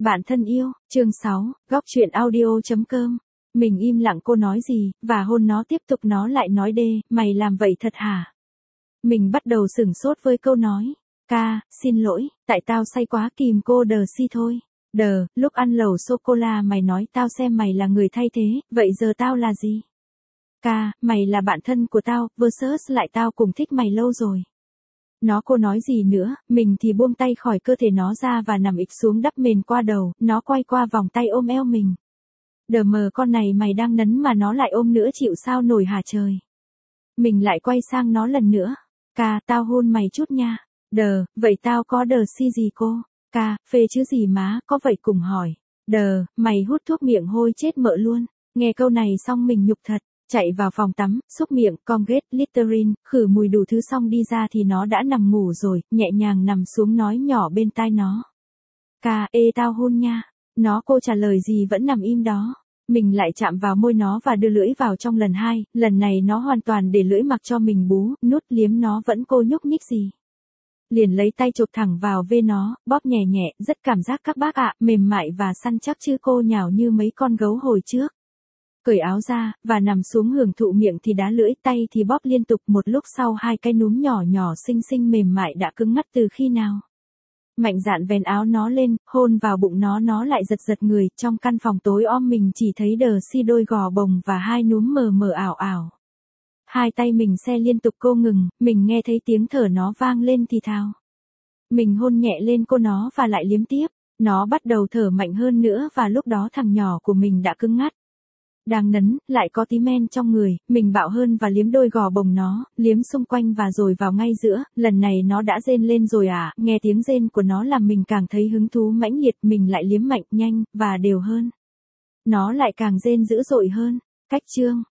Bạn thân yêu, chương 6, góc truyện audio.com. Mình im lặng cô nói gì, và hôn nó tiếp tục nó lại nói đê, mày làm vậy thật hả? Mình bắt đầu sửng sốt với câu nói. Ca, xin lỗi, tại tao say quá kìm cô đờ si thôi. Đờ, lúc ăn lẩu sô-cô-la mày nói tao xem mày là người thay thế, vậy giờ tao là gì? Ca, mày là bạn thân của tao, versus lại tao cùng thích mày lâu rồi. Cô nói gì nữa, mình thì buông tay khỏi cơ thể nó ra và nằm ịch xuống đắp mền qua đầu, nó quay qua vòng tay ôm eo mình. Đờ mờ con này mày đang nấn mà nó lại ôm nữa chịu sao nổi hả trời. Mình lại quay sang nó lần nữa. Ca, tao hôn mày chút nha. Đờ, vậy tao có đờ si gì cô? Ca, phê chứ gì má, có vậy cùng hỏi. Đờ, mày hút thuốc miệng hôi chết mợ luôn. Nghe câu này xong mình nhục thật. Chạy vào phòng tắm, xúc miệng, Colgate, Listerine, khử mùi đủ thứ xong đi ra thì nó đã nằm ngủ rồi, nhẹ nhàng nằm xuống nói nhỏ bên tai nó. Ca, ê tao hôn nha. Cô trả lời gì vẫn nằm im đó. Mình lại chạm vào môi nó và đưa lưỡi vào trong lần hai, lần này nó hoàn toàn để lưỡi mặc cho mình bú, nút liếm nó vẫn cô nhúc nhích gì. Liền lấy tay chụp thẳng vào vê nó, bóp nhẹ nhẹ, rất cảm giác các bác ạ, mềm mại và săn chắc chứ cô nhào như mấy con gấu hồi trước. Cởi áo ra, và nằm xuống hưởng thụ miệng thì đá lưỡi, tay thì bóp liên tục một lúc sau hai cái núm nhỏ nhỏ xinh xinh mềm mại đã cứng ngắt từ khi nào. Mạnh dạn vén áo nó lên, hôn vào bụng nó lại giật giật người, trong căn phòng tối om mình chỉ thấy đờ si đôi gò bồng và hai núm mờ mờ ảo ảo. Hai tay mình se liên tục cô ngừng, mình nghe thấy tiếng thở nó vang lên thì thào. Mình hôn nhẹ lên cô nó và lại liếm tiếp, nó bắt đầu thở mạnh hơn nữa và lúc đó thằng nhỏ của mình đã cứng ngắt. Đang nấn, lại có tí men trong người, mình bạo hơn và liếm đôi gò bồng nó, liếm xung quanh và rồi vào ngay giữa, lần này nó đã rên lên rồi à, nghe tiếng rên của nó làm mình càng thấy hứng thú mãnh liệt, mình lại liếm mạnh, nhanh, và đều hơn. Nó lại càng rên dữ dội hơn, cách chương.